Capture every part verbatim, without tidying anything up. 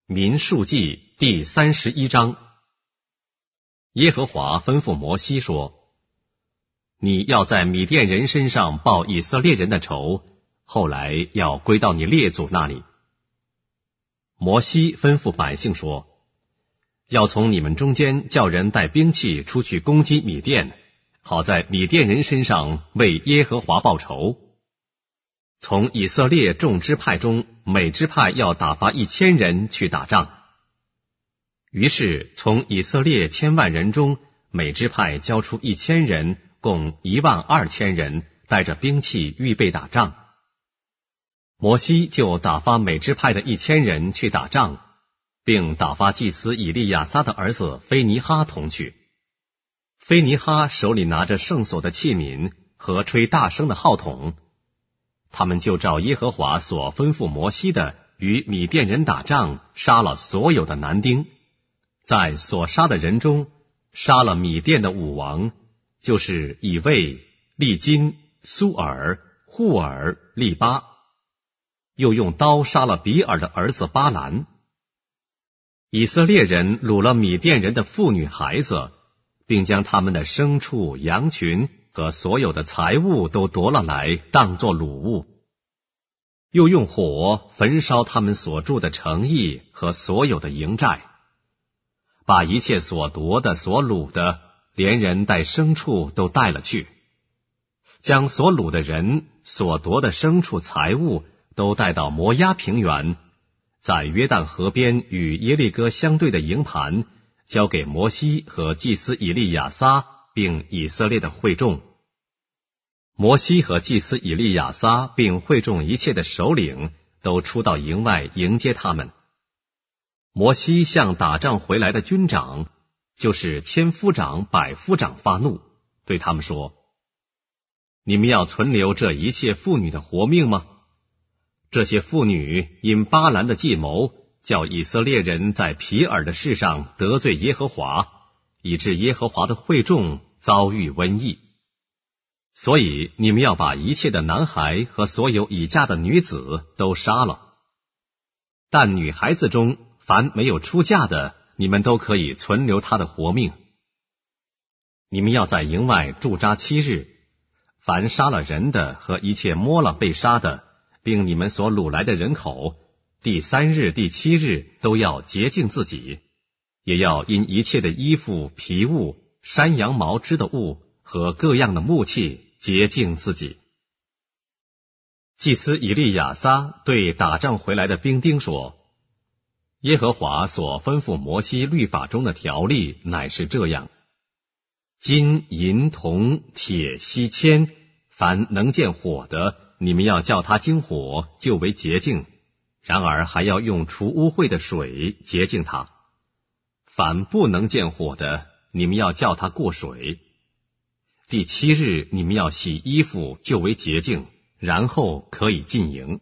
民数记第三十一章。耶和华吩咐摩西说：你要在米甸人身上报以色列人的仇，后来要归到你列祖那里。摩西吩咐百姓说：要从你们中间叫人带兵器出去攻击米甸，好在米甸人身上为耶和华报仇。从以色列众支派中，每支派要打发一千人去打仗。于是从以色列千万人中，每支派交出一千人，共一万二千人，带着兵器预备打仗。摩西就打发每支派的一千人去打仗，并打发祭司以利亚撒的儿子菲尼哈同去。菲尼哈手里拿着圣所的器皿和吹大声的号筒，他们就照耶和华所吩咐摩西的，与米甸人打仗，杀了所有的男丁。在所杀的人中，杀了米甸的五王，就是以卫、利金、苏尔、户尔、利巴，又用刀杀了比尔的儿子巴兰。以色列人掳了米甸人的妇女孩子，并将他们的牲畜、羊群和所有的财物都夺了来，当作掳物，又用火焚烧他们所住的城邑和所有的营寨，把一切所夺的、所掳的，连人带牲畜都带了去，将所掳的人、所夺的牲畜财物都带到摩押平原，在约旦河边与耶利哥相对的营盘，交给摩西和祭司以利亚撒并以色列的会众。摩西和祭司以利亚撒并会众一切的首领都出到营外迎接他们。摩西向打仗回来的军长，就是千夫长、百夫长发怒，对他们说：你们要存留这一切妇女的活命吗？这些妇女因巴兰的计谋，叫以色列人在皮尔的事上得罪耶和华，以致耶和华的会众遭遇瘟疫。所以你们要把一切的男孩和所有已嫁的女子都杀了。但女孩子中凡没有出嫁的，你们都可以存留她的活命。你们要在营外驻扎七日，凡杀了人的和一切摸了被杀的，并你们所掳来的人口，第三日、第七日都要洁净自己，也要因一切的衣服、皮物、山羊毛织的物和各样的木器洁净自己。祭司以利亚撒对打仗回来的兵丁说：耶和华所吩咐摩西律法中的条例乃是这样：金、银、铜、铁、锡、铅，凡能见火的，你们要叫它经火，就为洁净，然而还要用除污秽的水洁净它。凡不能见火的，你们要叫它过水。第七日你们要洗衣服，就为洁净，然后可以进营。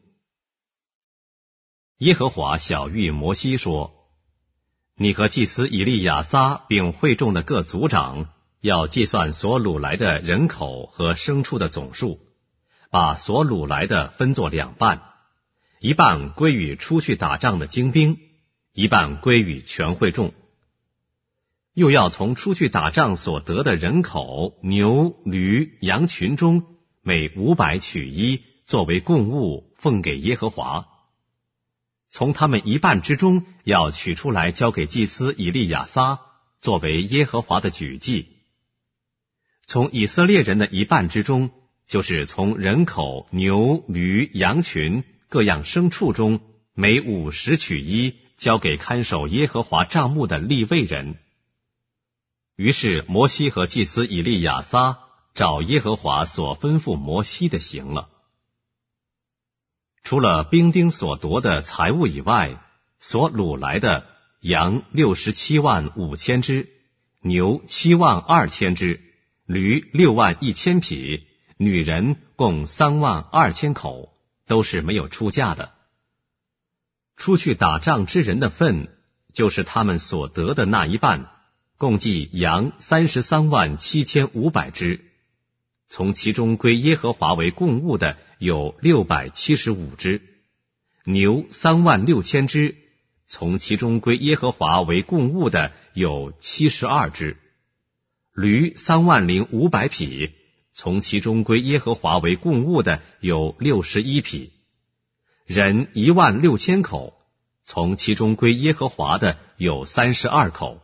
耶和华晓谕摩西说：你和祭司以利亚撒并会众的各族长，要计算所掳来的人口和牲畜的总数，把所掳来的分作两半，一半归于出去打仗的精兵，一半归于全会众。又要从出去打仗所得的人口、牛、驴、羊群中，每五百取一，作为供物，奉给耶和华。从他们一半之中，要取出来交给祭司以利亚撒，作为耶和华的举祭。从以色列人的一半之中，就是从人口、牛、驴、羊群、各样牲畜中，每五十取一，交给看守耶和华帐幕的利未人。于是摩西和祭司以利亚撒照耶和华所吩咐摩西的行了。除了兵丁所夺的财物以外，所掳来的羊六十七万五千只，牛七万二千只，驴六万一千匹，女人共三万二千口，都是没有出嫁的。出去打仗之人的份，就是他们所得的那一半，共计羊三十三万七千五百只，从其中归耶和华为供物的有六百七十五只，牛三万六千只， 从其中归耶和华为供物的有七十二只；驴三万零五百匹，从其中归耶和华为供物的有六十一匹；人一万六千口，从其中归耶和华的有三十二口。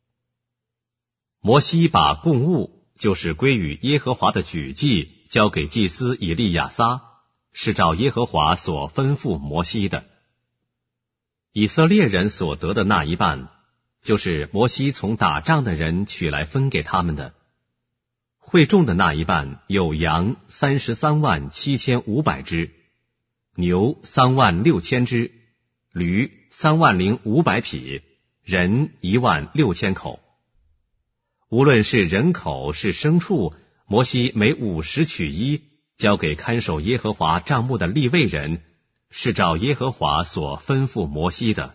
摩西把供物，就是归于耶和华的举祭，交给祭司以利亚撒，是照耶和华所吩咐摩西的。以色列人所得的那一半，就是摩西从打仗的人取来分给他们的。会众的那一半有羊三十三万七千五百只，牛三万六千只，驴三万零五百匹，人一万六千口。无论是人口是牲畜，摩西每五十取一，交给看守耶和华帐幕的利未人，是照耶和华所吩咐摩西的。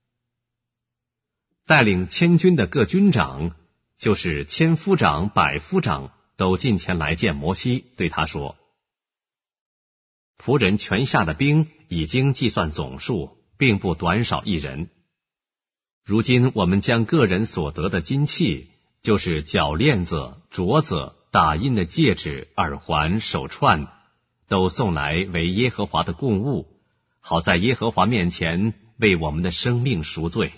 带领千军的各军长，就是千夫长、百夫长，都进前来见摩西，对他说：仆人全下的兵已经计算总数，并不短少一人。如今我们将个人所得的金器，就是脚链子、镯子、打印的戒指、耳环、手串，都送来为耶和华的供物，好在耶和华面前为我们的生命赎罪。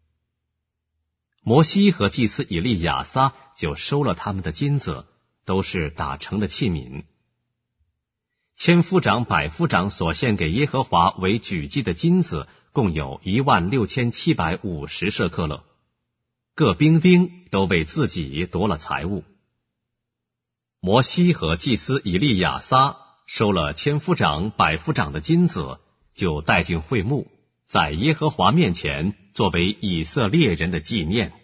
摩西和祭司以利亚撒就收了他们的金子，都是打成的器皿。千夫长、百夫长所献给耶和华为举祭的金子，共有一万六千七百五十舍客勒。各兵丁都为自己夺了财物。摩西和祭司以利亚撒收了千夫长、百夫长的金子，就带进会幕，在耶和华面前作为以色列人的纪念。